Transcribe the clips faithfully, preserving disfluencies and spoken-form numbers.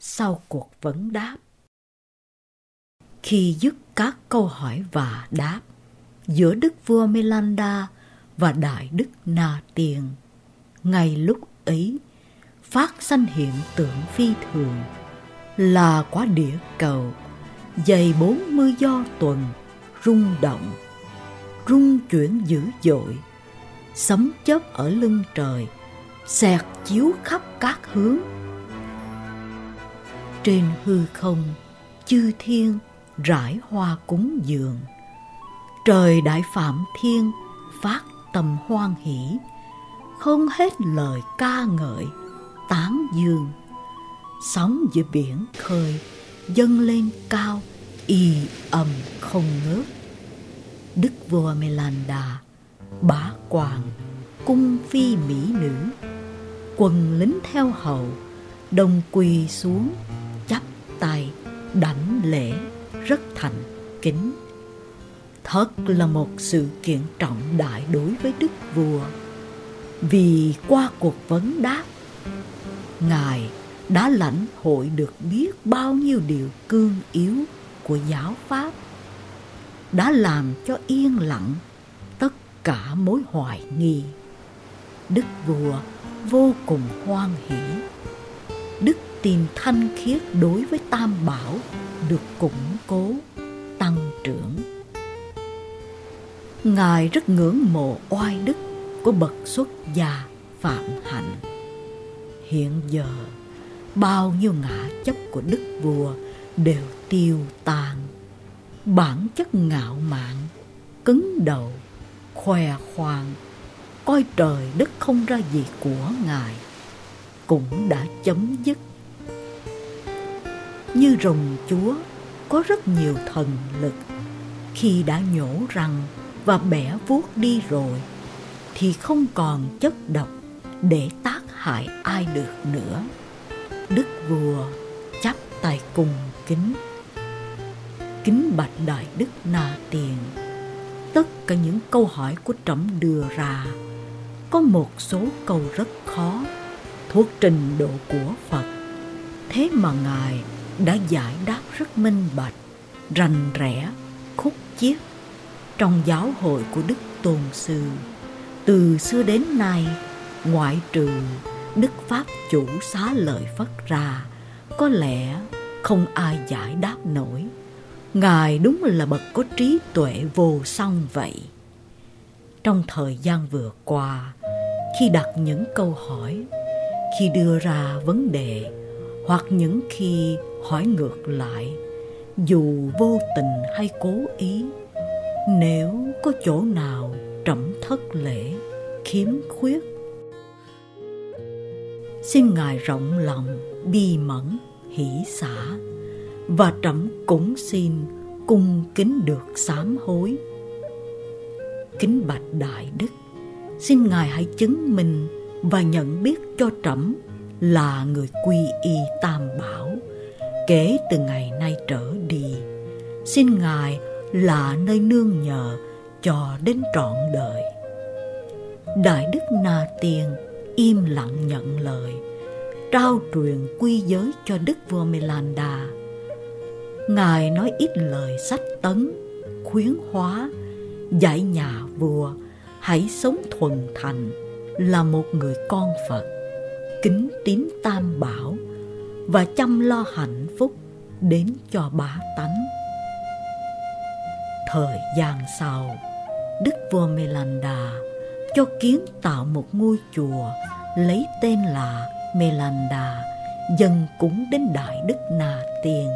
sau cuộc vấn đáp. Khi dứt các câu hỏi và đáp giữa đức vua Melanda và đại đức Na Tiên, ngay lúc ấy phát sanh hiện tượng phi thường là quả địa cầu dày bốn mươi do tuần rung động, rung chuyển dữ dội, sấm chớp ở lưng trời xẹt chiếu khắp các hướng. Trên hư không chư thiên rải hoa cúng dường, trời đại phạm thiên phát tâm hoan hỷ, không hết lời ca ngợi tán dương. Sóng giữa biển khơi dâng lên cao y ầm không ngớt. Đức vua Melanda, bá quan, cung phi mỹ nữ, quần lính theo hầu đồng quỳ xuống chắp tay đảnh lễ rất thành kính. Thật là một sự kiện trọng đại đối với đức vua, vì qua cuộc vấn đáp, Ngài đã lãnh hội được biết bao nhiêu điều cương yếu của giáo pháp, đã làm cho yên lặng tất cả mối hoài nghi. Đức vua vô cùng hoan hỷ, đức tin thanh khiết đối với Tam Bảo được củng cố, tăng trưởng. Ngài rất ngưỡng mộ oai đức của bậc xuất gia Phạm Hạnh. Hiện giờ bao nhiêu ngã chấp của đức vua đều tiêu tan. Bản chất ngạo mạn, cứng đầu, khoe khoang, coi trời đất không ra gì của Ngài cũng đã chấm dứt. Như rồng chúa có rất nhiều thần lực, khi đã nhổ răng và bẻ vuốt đi rồi thì không còn chất độc để tác hại ai được nữa. Đức vua chắp tay cung kính. Kính bạch đại đức Na Tiền, tất cả những câu hỏi của trẫm đưa ra, có một số câu rất khó, thuộc trình độ của Phật. Thế mà Ngài đã giải đáp rất minh bạch, rành rẽ, khúc chiết. Trong giáo hội của Đức Tôn Sư, từ xưa đến nay, ngoại trừ Đức Pháp Chủ Xá Lợi Phất ra, có lẽ không ai giải đáp nổi. Ngài đúng là bậc có trí tuệ vô song vậy. Trong thời gian vừa qua, khi đặt những câu hỏi, khi đưa ra vấn đề, hoặc những khi hỏi ngược lại, dù vô tình hay cố ý, nếu có chỗ nào trẫm thất lễ, khiếm khuyết, xin Ngài rộng lòng, bi mẫn, hỷ xả, và trẫm cũng xin cung kính được sám hối. Kính bạch đại đức, xin Ngài hãy chứng minh và nhận biết cho trẫm là người quy y Tam Bảo kể từ ngày nay trở đi. Xin Ngài là nơi nương nhờ cho đến trọn đời. Đại đức Na Tiên im lặng nhận lời, trao truyền quy giới cho đức vua Melanda. Ngài nói ít lời sách tấn, khuyến hóa, dạy nhà vua hãy sống thuần thành, là một người con Phật, kính tín Tam Bảo và chăm lo hạnh phúc đến cho bá tánh. Thời gian sau, đức vua Melanda cho kiến tạo một ngôi chùa lấy tên là Melanda, dâng cúng đến đại đức Na Tiên.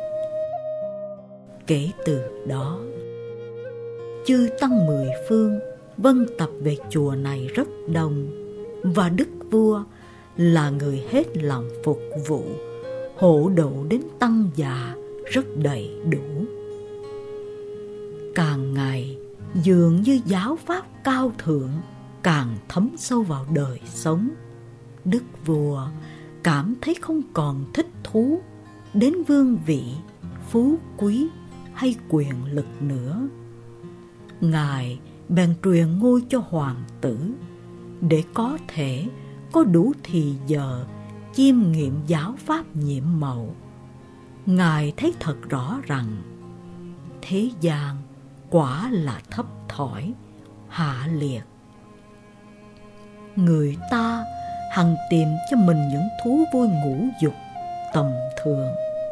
Kể từ đó, chư tăng mười phương vân tập về chùa này rất đông, và đức vua là người hết lòng phục vụ, hộ độ đến tăng già rất đầy đủ. Càng ngày, dường như giáo pháp cao thượng càng thấm sâu vào đời sống. Đức vua cảm thấy không còn thích thú đến vương vị, phú quý hay quyền lực nữa. Ngài bèn truyền ngôi cho hoàng tử, để có thể có đủ thì giờ chiêm nghiệm giáo pháp nhiệm màu, Ngài thấy thật rõ rằng thế gian quả là thấp thỏi, hạ liệt. Người ta hằng tìm cho mình những thú vui ngũ dục tầm thường.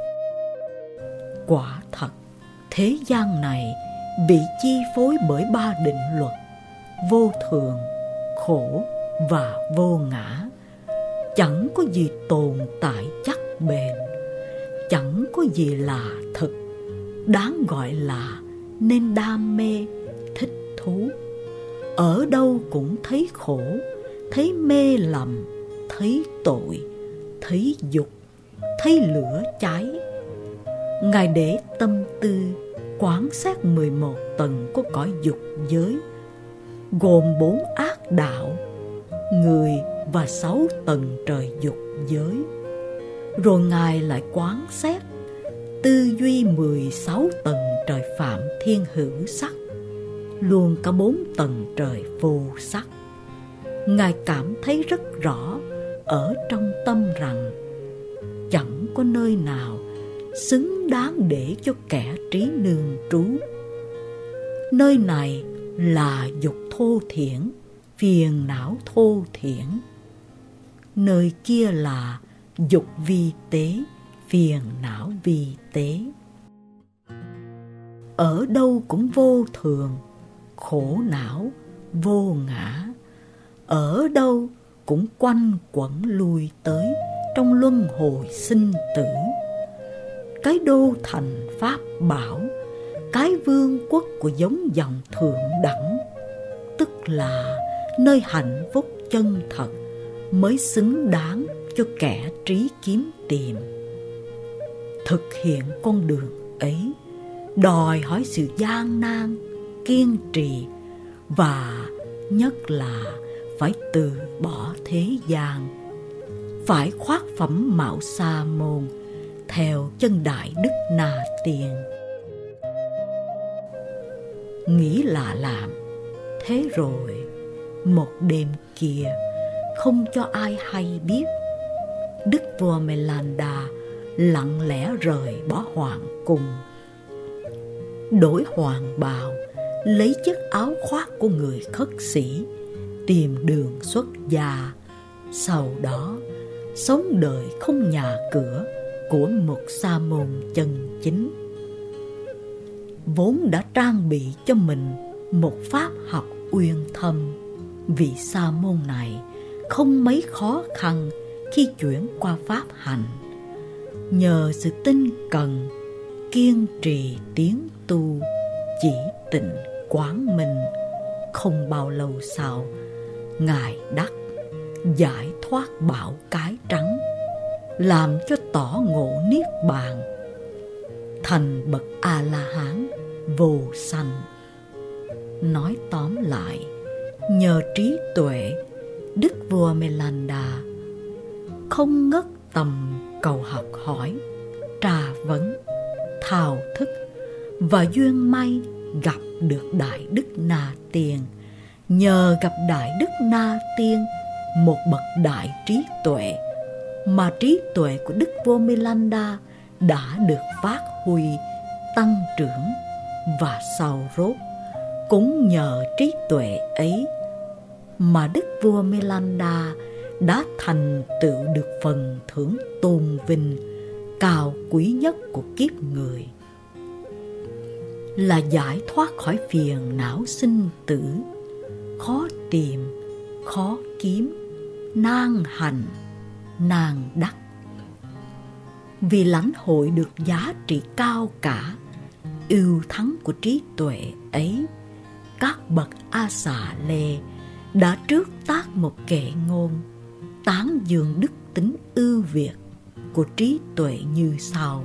Quả thật, thế gian này bị chi phối bởi ba định luật vô thường, khổ và vô ngã. Chẳng có gì tồn tại chắc bền, chẳng có gì là thực, đáng gọi là nên đam mê, thích thú. Ở đâu cũng thấy khổ, thấy mê lầm, thấy tội, thấy dục, thấy lửa cháy. Ngài để tâm tư quán xét mười một tầng của cõi dục giới, gồm bốn ác đạo, người và sáu tầng trời dục giới. Rồi Ngài lại quán xét tư duy mười sáu tầng trời phạm thiên hữu sắc, luôn cả bốn tầng trời vô sắc. Ngài cảm thấy rất rõ ở trong tâm rằng chẳng có nơi nào xứng đáng để cho kẻ trí nương trú. Nơi này là dục thô thiển, phiền não thô thiển. Nơi kia là dục vi tế, phiền não vi tế. Ở đâu cũng vô thường, khổ não, vô ngã. Ở đâu cũng quanh quẩn lui tới trong luân hồi sinh tử. Cái đô thành pháp bảo, cái vương quốc của giống dòng thượng đẳng, tức là nơi hạnh phúc chân thật mới xứng đáng cho kẻ trí kiếm tìm. Thực hiện con đường ấy đòi hỏi sự gian nan, kiên trì và nhất là phải từ bỏ thế gian, phải khoác phẩm mạo sa môn theo chân Đại Đức Na Tiên. Nghĩ là làm. Thế rồi một đêm kia, không cho ai hay biết, Đức vua Melanda lặng lẽ rời bỏ hoàng cung, đổi hoàng bào, lấy chiếc áo khoác của người khất sĩ, tìm đường xuất gia. Sau đó sống đời không nhà cửa của một sa môn chân chính. Vốn đã trang bị cho mình một pháp học uyên thâm, vị sa môn này không mấy khó khăn khi chuyển qua pháp hành. Nhờ sự tinh cần, kiên trì tiến tu, chỉ tịnh quán minh, không bao lâu sau, Ngài đắc giải thoát bão cái trắng, làm cho tỏ ngộ niết bàn, thành bậc A La Hán vô sanh. Nói tóm lại, nhờ trí tuệ, Đức vua Melanda không ngất tầm cầu học hỏi, trà vấn, thao thức và duyên may gặp được Đại Đức Na Tiên. Nhờ gặp Đại Đức Na Tiên, một bậc đại trí tuệ, mà trí tuệ của Đức vua Melanda đã được phát huy, tăng trưởng, và sau rốt cũng nhờ trí tuệ ấy mà Đức vua Melanda đã thành tựu được phần thưởng tôn vinh cao quý nhất của kiếp người, là giải thoát khỏi phiền não sinh tử, khó tìm, khó kiếm, nan hành, nan đắc. Vì lãnh hội được giá trị cao cả, ưu thắng của trí tuệ ấy, các bậc A Xà Lê đã trước tác một kệ ngôn tán dương đức tính ưu việt của trí tuệ như sau: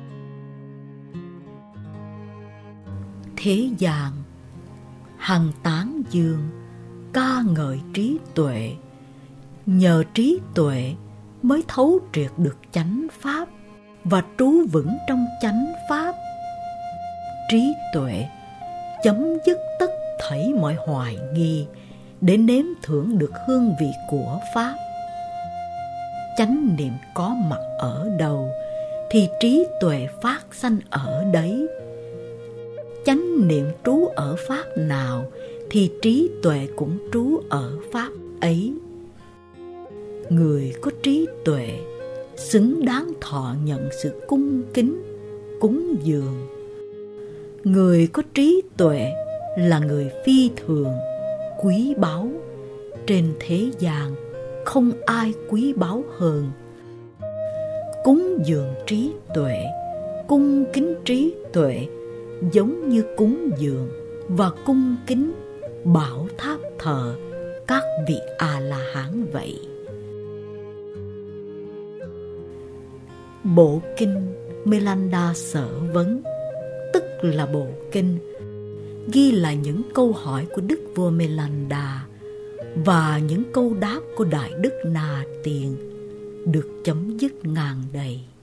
thế gian hằng tán dương ca ngợi trí tuệ, nhờ trí tuệ mới thấu triệt được chánh pháp và trú vững trong chánh pháp. Trí tuệ chấm dứt tất thảy mọi hoài nghi để nếm thưởng được hương vị của pháp. chánh niệm có mặt ở đâu thì trí tuệ phát sanh ở đấy. Chánh niệm trú ở pháp nào thì trí tuệ cũng trú ở pháp ấy. Người có trí tuệ xứng đáng thọ nhận sự cung kính, cúng dường. Người có trí tuệ là người phi thường, quý báu. Trên thế gian không ai quý báu hơn. Cúng dường trí tuệ, cung kính trí tuệ giống như cúng dường và cung kính bảo tháp thờ các vị A-la-hán vậy. Bộ kinh Melanda Sở Vấn, tức là bộ kinh ghi lại những câu hỏi của Đức vua Melanda và những câu đáp của Đại Đức Na Tiên, được chấm dứt ngàn đầy.